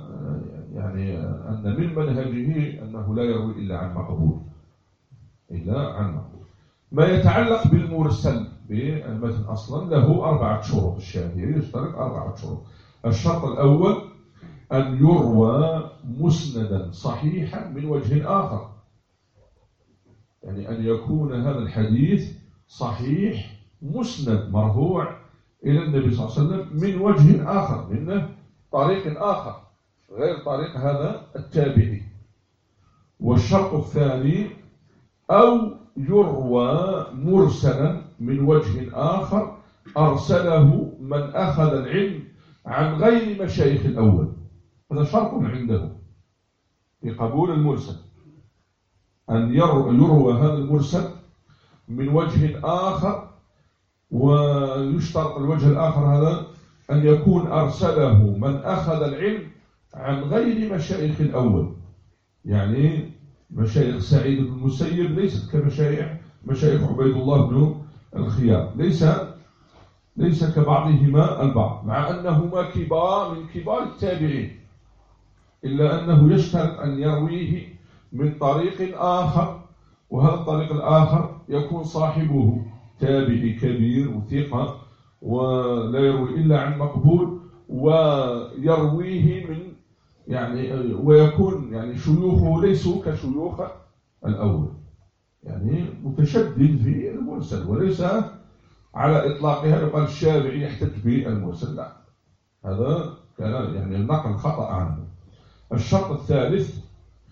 من منهجه أنه لا يروي إلا عن مقبول، إلا عن مقبول. ما يتعلق بالمرسل بالمتن أصلا له أربعة شروط، الشافعي يشترط أربعة شروط. الشرط الأول أن يروى مسندا صحيحا من وجه آخر، يعني أن يكون هذا الحديث صحيح مسند مرفوع إلى النبي صلى الله عليه وسلم من وجه آخر، من طريق آخر غير طريق هذا التابعي. والشرط الثاني أو يروى مرسلا من وجه آخر أرسله من أخذ العلم عن غير مشايخ الأول. هذا شرط عنده في قبول المرسل، أن يروى هذا المرسل من وجه آخر، ويشترط الوجه الآخر هذا أن يكون أرسله من أخذ العلم عن غير مشايخ الأول. يعني مشايخ سعيد بن المسيب ليست كمشايخ عبيد الله بن الخيار، ليس كبعضهما البعض، مع أنهما من كبار التابعين، إلا أنه يشترط أن يرويه من طريق آخر، وهذا الطريق الآخر يكون صاحبه تابعي كبير وثقة ولا يروي إلا عن مقبول، ويرويه من يعني ويكون يعني شيوخه ليسوا كشيوخ الأول، يعني متشدد في المرسل وليس على إطلاقها يقال الشافعي يحتج بالمرسل، لا، هذا كان يعني النقل خطأ عنه. الشرط الثالث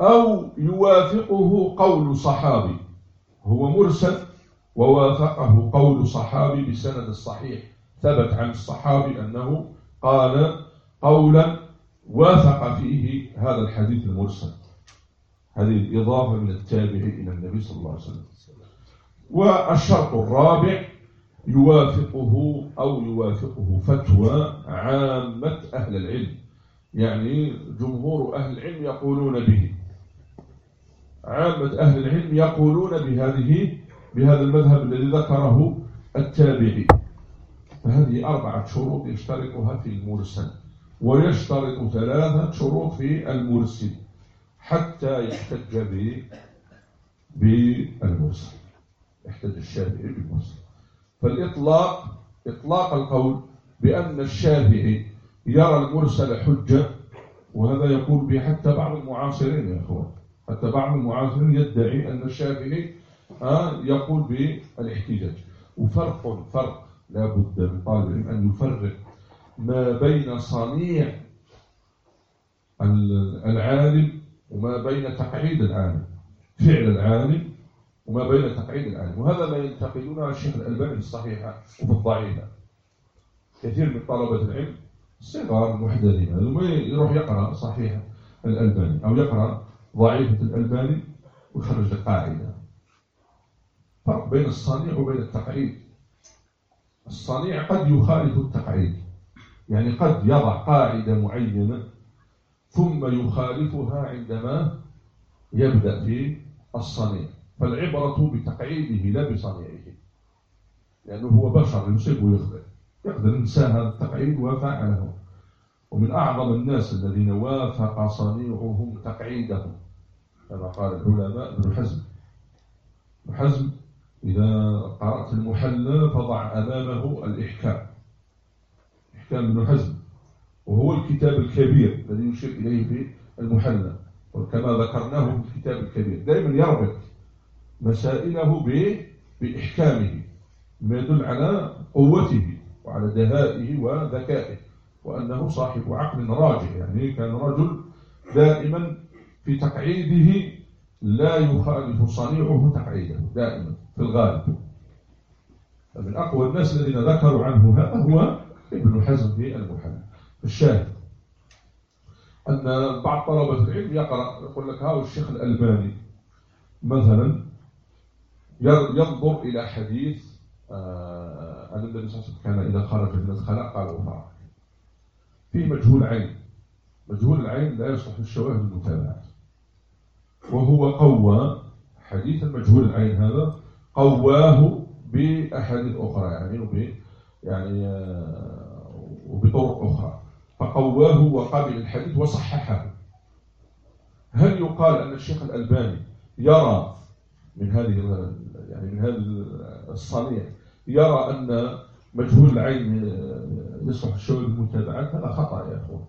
أو يوافقه قول صحابي، هو مرسل ووافقه قول صحابي بسند الصحيح، ثبت عن الصحابي أنه قال قولا وافق فيه هذا الحديث المرسل. هذه الإضافة من التابع إلى النبي صلى الله عليه وسلم. والشرط الرابع يوافقه فتوى عامة أهل العلم، يعني جمهور أهل العلم يقولون به، عامة أهل العلم يقولون بهذا المذهب الذي ذكره التابعي. فهذه 4 شروط يشترطها في المرسل، ويشترط 3 شروط في المرسل حتى يحتج بالمرسل، يحتج الشافعي بالمرسل. فالإطلاق إطلاق القول بأن الشافعي يرى المرسل حجة، وهذا يقول به حتى بعض المعاصرين يا أخوان، حتى بعض المعاصرين يدعي أن الشافعي يقول بالاحتجاج. فرق لا بد من طالب العلم أن يفرق ما بين صنيع العالم وما بين تقعيد العالم، فعل العالم وما بين تقعيد العالم. وهذا ما ينتقدونه الشيخ الألباني في الصحيحة وفي الضعيفة. كثير من طلبة العلم الصغار المحدثين هذول يروح يقرأ صحيح الألباني أو يقرأ ضعيفة الألباني ويخرج القاعدة. فرق بين الصنيع وبين التقعيد. الصنيع قد يخالف التقعيد، يعني قد يضع قاعدة معينة ثم يخالفها عندما يبدأ في الصنيع، فالعبرة بتقعيده لا بصنيعه، لأنه هو بشر يصيب ويخطئ، يقدر الإنسان هذا التقعيد وفعله. ومن أعظم الناس الذين وافق صنيعهم تقعيدهم كما قال العلماء ابن حزم. ابن حزم إذا قرأت المحلى فضع أمامه الإحكام، إحكام ابن حزم، وهو الكتاب الكبير الذي يشير إليه في المحلى، وكما ذكرناه في الكتاب الكبير دائما يربط مسائله بإحكامه، ما يدل على قوته وعلى دهائه وذكائه، وأنه صاحب عقل راجع، يعني كان رجل دائما في تقعيده لا يخالف صنيعه تقعيده دائما في الغالب. فمن أقوى الناس الذين ذكروا عنه هذا هو ابن حزم في المحلى. الشاهد أن بعض طلبة العلم يقول لك هذا الشيخ الألباني مثلا ينظر إلى حديث أن النبي صلى الله عليه وسلم كان إذا خرج من الخلاء قال وفاء فيه مجهول عين. مجهول العين لا يصلح الشواهد المتابعة، وهو قوى حديث المجهول العين هذا قواه بأحاديث أخرى وبطرق أخرى، فقواه وقابل الحديث وصححه. هل يقال أن الشيخ الألباني يرى من هذه الصنيع يرى أن مجهول العين يصلح الشواهد المتابعات؟ هذا خطأ يا أخوان.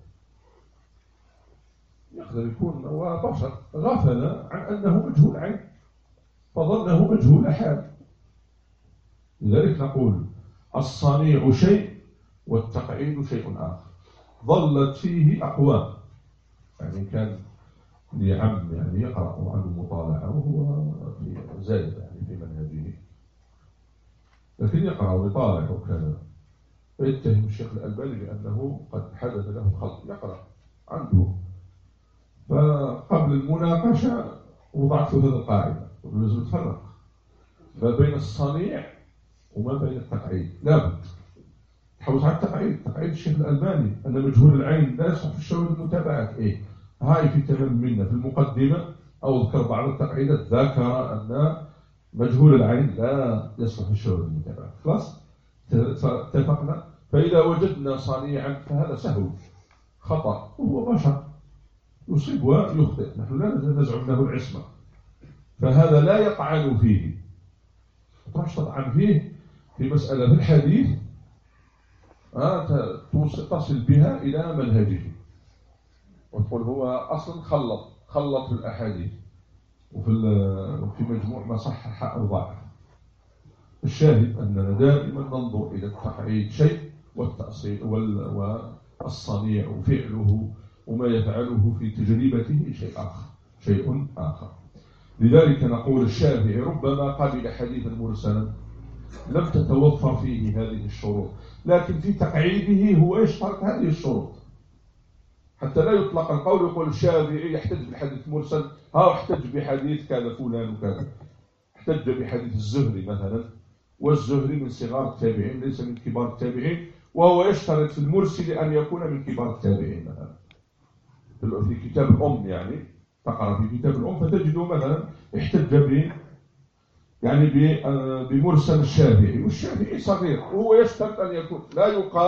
يقدر يكون هو بشر غفل عن أنه مجهول عين فظنه مجهول حال. لذلك نقول الصنيع شيء والتقعيد شيء آخر. ظلت فيه أقوام، يعني كان لعم يقرأ عنه مطالعة وهو زائد في منهجه، لكن يقرأ ويطالع وكذا، فيتهم الشيخ الألباني بأنه قد حدث له خلط يقرأ عنده. فقبل المناقشة وضعت له هذه القاعدة، ولازم نتفرق ما بين الصنيع وما بين التقعيد. لابد تحوز على التقعيد. تقعيد الشيخ الألباني أن مجهول العين لا يصح في الشواهد المتابعات. هاي في تمام منا في المقدمة أو ذكر بعض التقعيدات ذكر أن مجهول العين لا يصح في الشواهد المتابعات. خلاص اتفقنا. فإذا وجدنا صنيعا فهذا سهو خطأ، وهو بشر يصيب ويخطئ، نحن لا نزعم له العصمة، فهذا لا يطعن فيه. تروح تطعن فيه في مسألة في الحديث تصل بها إلى منهجه وتقول هو أصلا خلط في الأحاديث وفي مجموع ما صحح أو ضعف. الشاهد أننا دائما ننظر إلى التقعيد شيء والتأصيل والصنيع وفعله وما يفعله في تجربته شيء آخر. شيء آخر. لذلك نقول الشافعي ربما قبل حديثا مرسلا لم تتوفر فيه هذه الشروط، لكن في تقعيده هو يشترط هذه الشروط حتى لا يطلق القول يقول الشافعي يحتج بحديث مرسل، احتج بحديث كذا فلان وكذا، احتج بحديث الزهري مثلا، والزهري من صغار التابعين ليس من كبار التابعين، وهو يشترط في المرسل أن يكون من كبار التابعين مثلا. في كتاب الأم يعني تقرأ في كتاب الأم فتجده مثلا احتج يعني بمرسل الشافعي، والشافعي صغير وهو يشترط أن يكون، لا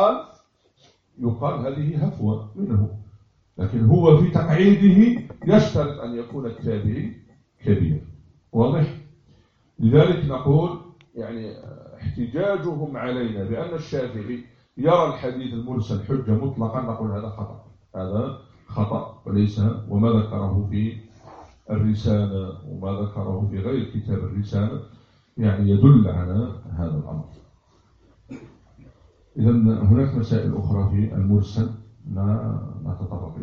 يقال هذه هفوة منه، لكن هو في تقعيده يشترط أن يكون التابعي كبير. واضح؟ لذلك نقول يعني احتجاجهم علينا بأن الشافعي يرى الحديث المرسل حجة مطلقا، نقول هذا خطأ، هذا خطأ وليس، وما ذكره في الرسالة وما ذكره في غير كتاب الرسالة يعني يدل على هذا الأمر. إذن هناك مسائل أخرى في المرسل ما نتطرق